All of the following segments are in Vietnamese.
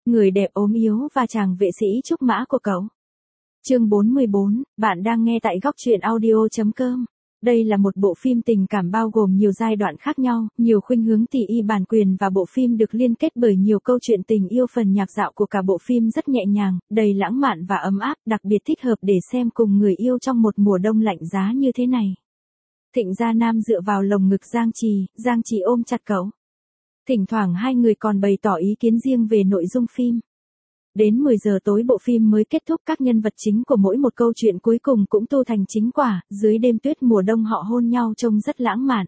Người đẹp ốm yếu và chàng vệ sĩ trúc mã của cậu. Chương 44, bạn đang nghe tại góc truyện audio.com. Đây là một bộ phim tình cảm bao gồm nhiều giai đoạn khác nhau, nhiều khuynh hướng tỷ y bản quyền và bộ phim được liên kết bởi nhiều câu chuyện tình yêu. Phần nhạc dạo của cả bộ phim rất nhẹ nhàng, đầy lãng mạn và ấm áp, đặc biệt thích hợp để xem cùng người yêu trong một mùa đông lạnh giá như thế này. Thịnh Gia Nam dựa vào lồng ngực Giang Trì ôm chặt cậu. Thỉnh thoảng hai người còn bày tỏ ý kiến riêng về nội dung phim. Đến 10 giờ tối bộ phim mới kết thúc, các nhân vật chính của mỗi một câu chuyện cuối cùng cũng tu thành chính quả, dưới đêm tuyết mùa đông họ hôn nhau trông rất lãng mạn.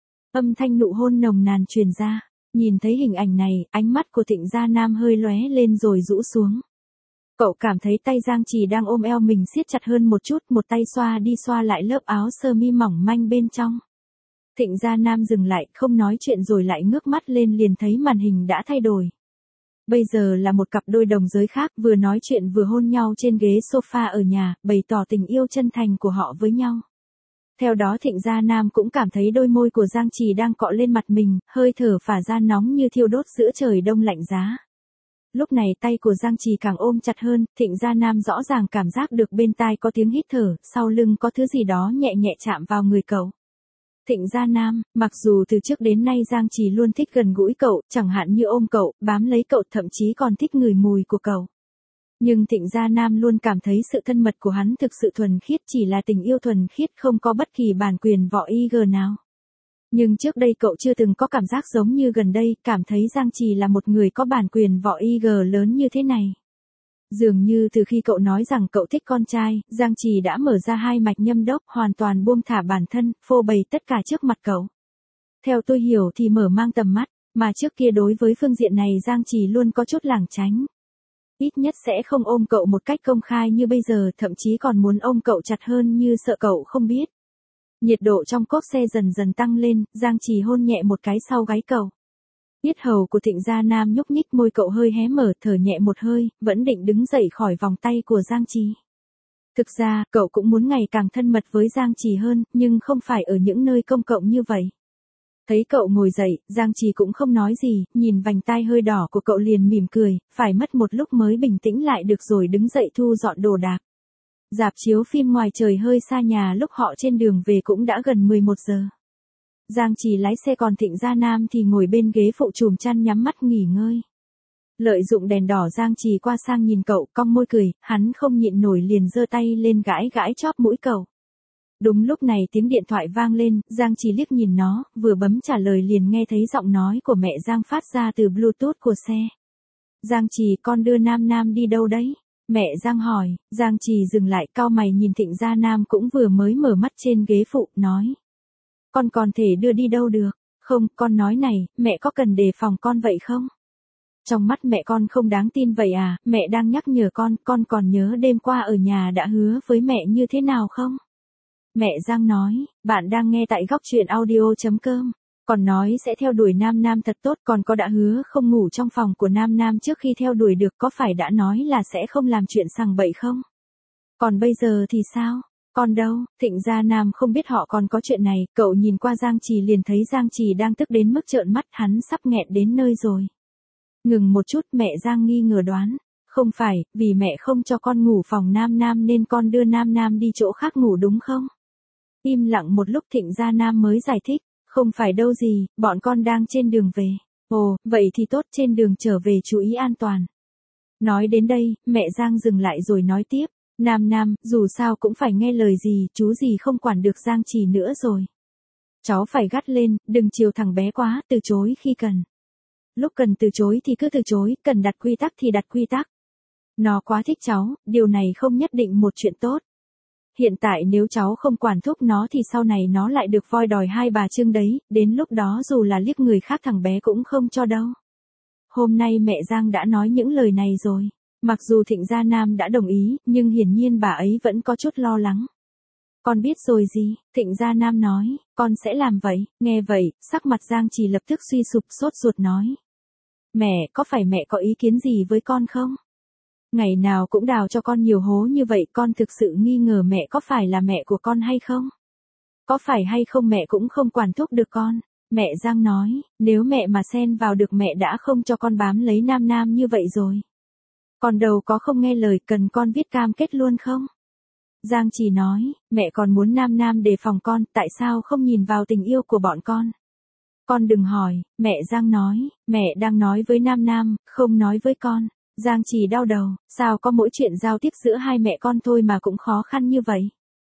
Âm thanh nụ hôn nồng nàn truyền ra, nhìn thấy hình ảnh này, ánh mắt của Thịnh Gia Nam hơi lóe lên rồi rũ xuống. Cậu cảm thấy tay Giang Trì đang ôm eo mình siết chặt hơn một chút, một tay xoa đi xoa lại lớp áo sơ mi mỏng manh bên trong. Thịnh Gia Nam dừng lại, không nói chuyện rồi lại ngước mắt lên, liền thấy màn hình đã thay đổi. Bây giờ là một cặp đôi đồng giới khác, vừa nói chuyện vừa hôn nhau trên ghế sofa ở nhà, bày tỏ tình yêu chân thành của họ với nhau. Theo đó Thịnh Gia Nam cũng cảm thấy đôi môi của Giang Trì đang cọ lên mặt mình, hơi thở phả ra nóng như thiêu đốt giữa trời đông lạnh giá. Lúc này tay của Giang Trì càng ôm chặt hơn, Thịnh Gia Nam rõ ràng cảm giác được bên tai có tiếng hít thở, sau lưng có thứ gì đó nhẹ nhẹ chạm vào người cậu. Thịnh Gia Nam, mặc dù từ trước đến nay Giang Trì luôn thích gần gũi cậu, chẳng hạn như ôm cậu, bám lấy cậu, thậm chí còn thích ngửi mùi của cậu. Nhưng Thịnh Gia Nam luôn cảm thấy sự thân mật của hắn thực sự thuần khiết, chỉ là tình yêu thuần khiết, không có bất kỳ bản quyền vỏ IG nào. Nhưng trước đây cậu chưa từng có cảm giác giống như gần đây, cảm thấy Giang Trì là một người có bản quyền vỏ IG lớn như thế này. Dường như từ khi cậu nói rằng cậu thích con trai, Giang Trì đã mở ra hai mạch nhâm đốc, hoàn toàn buông thả bản thân, phô bày tất cả trước mặt cậu. Theo tôi hiểu thì mở mang tầm mắt, mà trước kia đối với phương diện này Giang Trì luôn có chút lảng tránh. Ít nhất sẽ không ôm cậu một cách công khai như bây giờ, thậm chí còn muốn ôm cậu chặt hơn như sợ cậu không biết. Nhiệt độ trong cốp xe dần dần tăng lên, Giang Trì hôn nhẹ một cái sau gáy cậu. Yết hầu của Thịnh Gia Nam nhúc nhích, môi cậu hơi hé mở, thở nhẹ một hơi, vẫn định đứng dậy khỏi vòng tay của Giang Trì. Thực ra, cậu cũng muốn ngày càng thân mật với Giang Trì hơn, nhưng không phải ở những nơi công cộng như vậy. Thấy cậu ngồi dậy, Giang Trì cũng không nói gì, nhìn vành tai hơi đỏ của cậu liền mỉm cười, phải mất một lúc mới bình tĩnh lại được rồi đứng dậy thu dọn đồ đạc. Rạp chiếu phim ngoài trời hơi xa nhà, lúc họ trên đường về cũng đã gần 11 giờ. Giang Trì lái xe, còn Thịnh Gia Nam thì ngồi bên ghế phụ chùm chăn nhắm mắt nghỉ ngơi. Lợi dụng đèn đỏ, Giang Trì qua sang nhìn cậu, cong môi cười, hắn không nhịn nổi liền giơ tay lên gãi gãi chóp mũi cậu. Đúng lúc này tiếng điện thoại vang lên, Giang Trì liếc nhìn nó, vừa bấm trả lời liền nghe thấy giọng nói của mẹ Giang phát ra từ Bluetooth của xe. Giang Trì, con đưa Nam Nam đi đâu đấy? Mẹ Giang hỏi. Giang Trì dừng lại, cau mày nhìn Thịnh Gia Nam cũng vừa mới mở mắt trên ghế phụ, nói. Con còn thể đưa đi đâu được? Không, con nói này, mẹ có cần đề phòng con vậy không? Trong mắt mẹ con không đáng tin vậy à? Mẹ đang nhắc nhở con còn nhớ đêm qua ở nhà đã hứa với mẹ như thế nào không? Mẹ Giang nói, bạn đang nghe tại góc truyện audio.com. Còn nói sẽ theo đuổi Nam Nam thật tốt, còn có đã hứa không ngủ trong phòng của Nam Nam trước khi theo đuổi được, có phải đã nói là sẽ không làm chuyện sằng bậy không? Còn bây giờ thì sao? Còn đâu? Thịnh Gia Nam không biết họ còn có chuyện này, cậu nhìn qua Giang Trì liền thấy Giang Trì đang tức đến mức trợn mắt, hắn sắp nghẹn đến nơi rồi. Ngừng một chút, mẹ Giang nghi ngờ đoán. Không phải, vì mẹ không cho con ngủ phòng Nam Nam nên con đưa Nam Nam đi chỗ khác ngủ đúng không? Im lặng một lúc Thịnh Gia Nam mới giải thích. Không phải đâu gì, bọn con đang trên đường về. Ồ, vậy thì tốt, trên đường trở về chú ý an toàn. Nói đến đây, mẹ Giang dừng lại rồi nói tiếp. Nam Nam, dù sao cũng phải nghe lời gì, chú gì không quản được Giang Trì nữa rồi. Cháu phải gắt lên, đừng chiều thằng bé quá, từ chối khi cần. Lúc cần từ chối thì cứ từ chối, cần đặt quy tắc thì đặt quy tắc. Nó quá thích cháu, điều này không nhất định một chuyện tốt. Hiện tại nếu cháu không quản thúc nó thì sau này nó lại được voi đòi hai bà trưng đấy, đến lúc đó dù là liếc người khác thằng bé cũng không cho đâu. Hôm nay mẹ Giang đã nói những lời này rồi. Mặc dù Thịnh Gia Nam đã đồng ý, nhưng hiển nhiên bà ấy vẫn có chút lo lắng. Con biết rồi gì? Thịnh Gia Nam nói, con sẽ làm vậy. Nghe vậy, sắc mặt Giang Trì lập tức suy sụp, sốt ruột nói. Mẹ, có phải mẹ có ý kiến gì với con không? Ngày nào cũng đào cho con nhiều hố như vậy, con thực sự nghi ngờ mẹ có phải là mẹ của con hay không? Có phải hay không mẹ cũng không quản thúc được con. Mẹ Giang nói, nếu mẹ mà xen vào được mẹ đã không cho con bám lấy Nam Nam như vậy rồi. Con đâu có không nghe lời, cần con viết cam kết luôn không? Giang Trì nói, mẹ còn muốn Nam Nam đề phòng con, tại sao không nhìn vào tình yêu của bọn con? Con đừng hỏi, mẹ Giang nói, mẹ đang nói với Nam Nam, không nói với con. Giang Trì đau đầu, sao có mỗi chuyện giao tiếp giữa hai mẹ con thôi mà cũng khó khăn như vậy?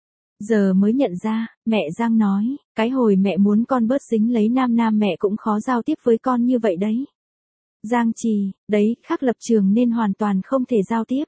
Giờ mới nhận ra, mẹ Giang nói, cái hồi mẹ muốn con bớt dính lấy Nam Nam mẹ cũng khó giao tiếp với con như vậy đấy. Giang Trì, đấy, khác lập trường nên hoàn toàn không thể giao tiếp.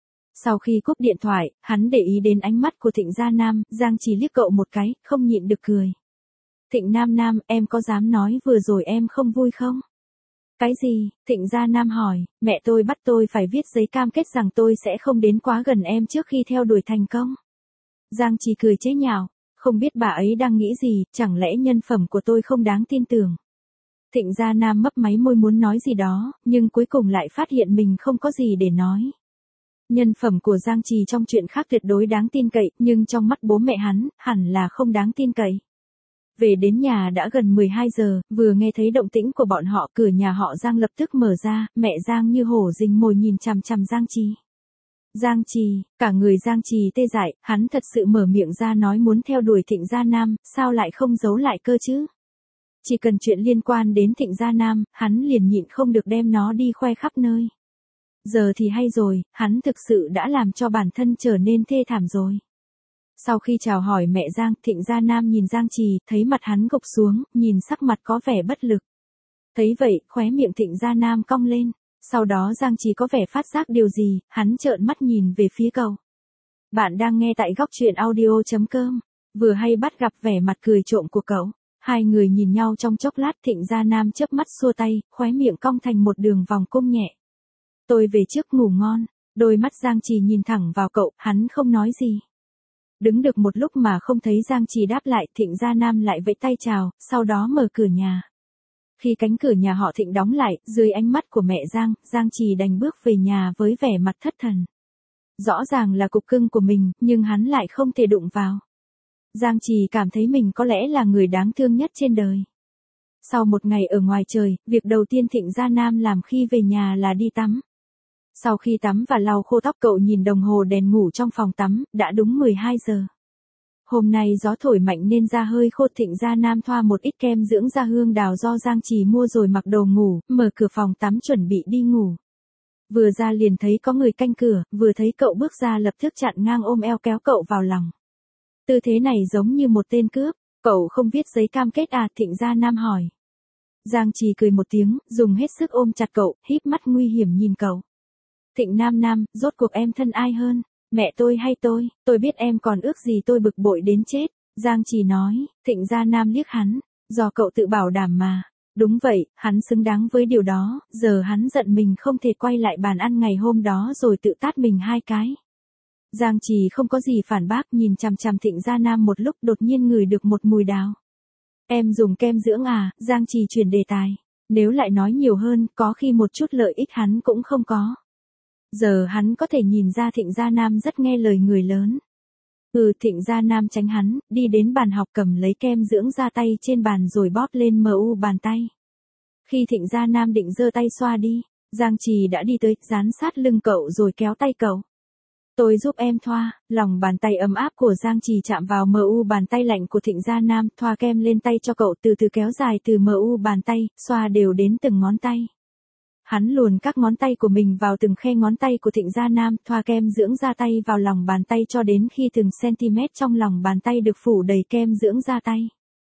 Sau khi cúp điện thoại, hắn để ý đến ánh mắt của Thịnh Gia Nam, Giang Trì liếc cậu một cái, không nhịn được cười. Thịnh Nam Nam, em có dám nói vừa rồi em không vui không? Cái gì? Thịnh Gia Nam hỏi, mẹ tôi bắt tôi phải viết giấy cam kết rằng tôi sẽ không đến quá gần em trước khi theo đuổi thành công. Giang Trì cười chế nhạo, không biết bà ấy đang nghĩ gì, chẳng lẽ nhân phẩm của tôi không đáng tin tưởng. Thịnh Gia Nam mấp máy môi muốn nói gì đó, nhưng cuối cùng lại phát hiện mình không có gì để nói. Nhân phẩm của Giang Trì trong chuyện khác tuyệt đối đáng tin cậy, nhưng trong mắt bố mẹ hắn, hẳn là không đáng tin cậy. Về đến nhà đã gần 12 giờ, vừa nghe thấy động tĩnh của bọn họ, cửa nhà họ Giang lập tức mở ra, mẹ Giang như hổ rình mồi nhìn chằm chằm Giang Trì. Giang Trì, cả người Giang Trì tê dại, hắn thật sự mở miệng ra nói muốn theo đuổi Thịnh Gia Nam, sao lại không giấu lại cơ chứ? Chỉ cần chuyện liên quan đến Thịnh Gia Nam, hắn liền nhịn không được đem nó đi khoe khắp nơi. Giờ thì hay rồi, hắn thực sự đã làm cho bản thân trở nên thê thảm rồi. Sau khi chào hỏi mẹ Giang, Thịnh Gia Nam nhìn Giang Trì, thấy mặt hắn gục xuống, nhìn sắc mặt có vẻ bất lực. Thấy vậy, khóe miệng Thịnh Gia Nam cong lên. Sau đó Giang Trì có vẻ phát giác điều gì, hắn trợn mắt nhìn về phía cậu. Bạn đang nghe tại góc truyện audio.com. Vừa hay bắt gặp vẻ mặt cười trộm của cậu. Hai người nhìn nhau trong chốc lát, Thịnh Gia Nam chớp mắt xua tay, khóe miệng cong thành một đường vòng cung nhẹ. Tôi về trước, ngủ ngon. Đôi mắt Giang Trì nhìn thẳng vào cậu, hắn không nói gì. Đứng được một lúc mà không thấy Giang Trì đáp lại, Thịnh Gia Nam lại vẫy tay chào, sau đó mở cửa nhà. Khi cánh cửa nhà họ Thịnh đóng lại, dưới ánh mắt của mẹ Giang, Giang Trì đành bước về nhà với vẻ mặt thất thần. Rõ ràng là cục cưng của mình, nhưng hắn lại không thể đụng vào. Giang Trì cảm thấy mình có lẽ là người đáng thương nhất trên đời. Sau một ngày ở ngoài trời, việc đầu tiên Thịnh Gia Nam làm khi về nhà là đi tắm. Sau khi tắm và lau khô tóc, cậu nhìn đồng hồ đèn ngủ trong phòng tắm, đã đúng 12 giờ. Hôm nay gió thổi mạnh nên da hơi khô. Thịnh Gia Nam thoa một ít kem dưỡng da hương đào do Giang Trì mua rồi mặc đồ ngủ, mở cửa phòng tắm chuẩn bị đi ngủ. Vừa ra liền thấy có người canh cửa, vừa thấy cậu bước ra lập tức chặn ngang ôm eo kéo cậu vào lòng. Tư thế này giống như một tên cướp. Cậu không viết giấy cam kết à? Thịnh Gia Nam hỏi. Giang Trì cười một tiếng, dùng hết sức ôm chặt cậu, híp mắt nguy hiểm nhìn cậu. Thịnh Nam Nam, rốt cuộc em thân ai hơn? Mẹ tôi hay tôi biết em còn ước gì tôi bực bội đến chết. Giang Trì nói. Thịnh Gia Nam liếc hắn, do cậu tự bảo đảm mà. Đúng vậy, hắn xứng đáng với điều đó, giờ hắn giận mình không thể quay lại bàn ăn ngày hôm đó rồi tự tát mình hai cái. Giang Trì không có gì phản bác, nhìn chằm chằm Thịnh Gia Nam một lúc, đột nhiên ngửi được một mùi đào. Em dùng kem dưỡng à? Giang Trì chuyển đề tài. Nếu lại nói nhiều hơn, có khi một chút lợi ích hắn cũng không có. Giờ hắn có thể nhìn ra Thịnh Gia Nam rất nghe lời người lớn. Thịnh Gia Nam tránh hắn, đi đến bàn học cầm lấy kem dưỡng da tay trên bàn rồi bóp lên mu bàn tay. Khi Thịnh Gia Nam định giơ tay xoa đi, Giang Trì đã đi tới, dán sát lưng cậu rồi kéo tay cậu. Tôi giúp em thoa. Lòng bàn tay ấm áp của Giang Trì chạm vào mu bàn tay lạnh của Thịnh Gia Nam, thoa kem lên tay cho cậu, từ từ kéo dài từ mu bàn tay, xoa đều đến từng ngón tay. Hắn luồn các ngón tay của mình vào từng khe ngón tay của Thịnh Gia Nam, thoa kem dưỡng da tay vào lòng bàn tay cho đến khi từng cm trong lòng bàn tay được phủ đầy kem dưỡng da tay.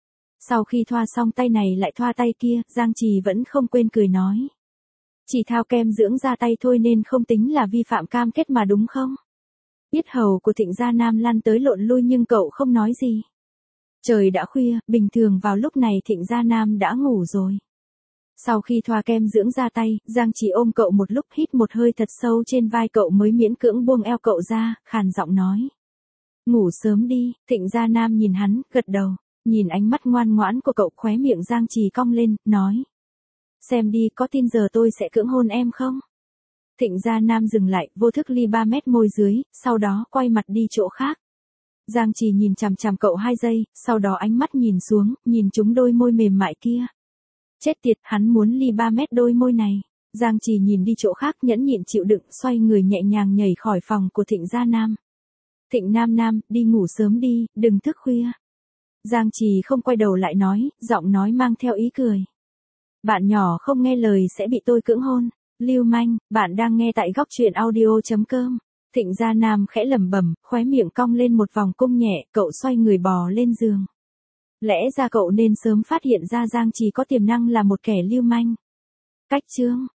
Sau khi thoa xong tay này lại thoa tay kia, Giang Trì vẫn không quên cười nói. Chỉ thao kem dưỡng da tay thôi nên không tính là vi phạm cam kết mà đúng không? Yết hầu của Thịnh Gia Nam lăn tới lộn lui nhưng cậu không nói gì. Trời đã khuya, bình thường vào lúc này Thịnh Gia Nam đã ngủ rồi. Sau khi thoa kem dưỡng da tay, Giang Trì ôm cậu một lúc, hít một hơi thật sâu trên vai cậu mới miễn cưỡng buông eo cậu ra, khàn giọng nói. Ngủ sớm đi. Thịnh Gia Nam nhìn hắn, gật đầu. Nhìn ánh mắt ngoan ngoãn của cậu, khóe miệng Giang Trì cong lên, nói. Xem đi, có tin giờ tôi sẽ cưỡng hôn em không? Thịnh Gia Nam dừng lại, vô thức ly 3 mét môi dưới, sau đó quay mặt đi chỗ khác. Giang Trì nhìn chằm chằm cậu 2 giây, sau đó ánh mắt nhìn xuống, nhìn trúng đôi môi mềm mại kia. Chết tiệt, hắn muốn ly 3 mét đôi môi này. Giang Trì nhìn đi chỗ khác nhẫn nhịn chịu đựng, xoay người nhẹ nhàng nhảy khỏi phòng của Thịnh Gia Nam. Thịnh Nam Nam, đi ngủ sớm đi, đừng thức khuya. Giang Trì không quay đầu lại nói, giọng nói mang theo ý cười. Bạn nhỏ không nghe lời sẽ bị tôi cưỡng hôn. Lưu manh, bạn đang nghe tại góc truyện audio.com. Thịnh Gia Nam khẽ lẩm bẩm, khóe miệng cong lên một vòng cung nhẹ, cậu xoay người bò lên giường. Lẽ ra cậu nên sớm phát hiện ra Giang Trì có tiềm năng là một kẻ lưu manh. Cách chương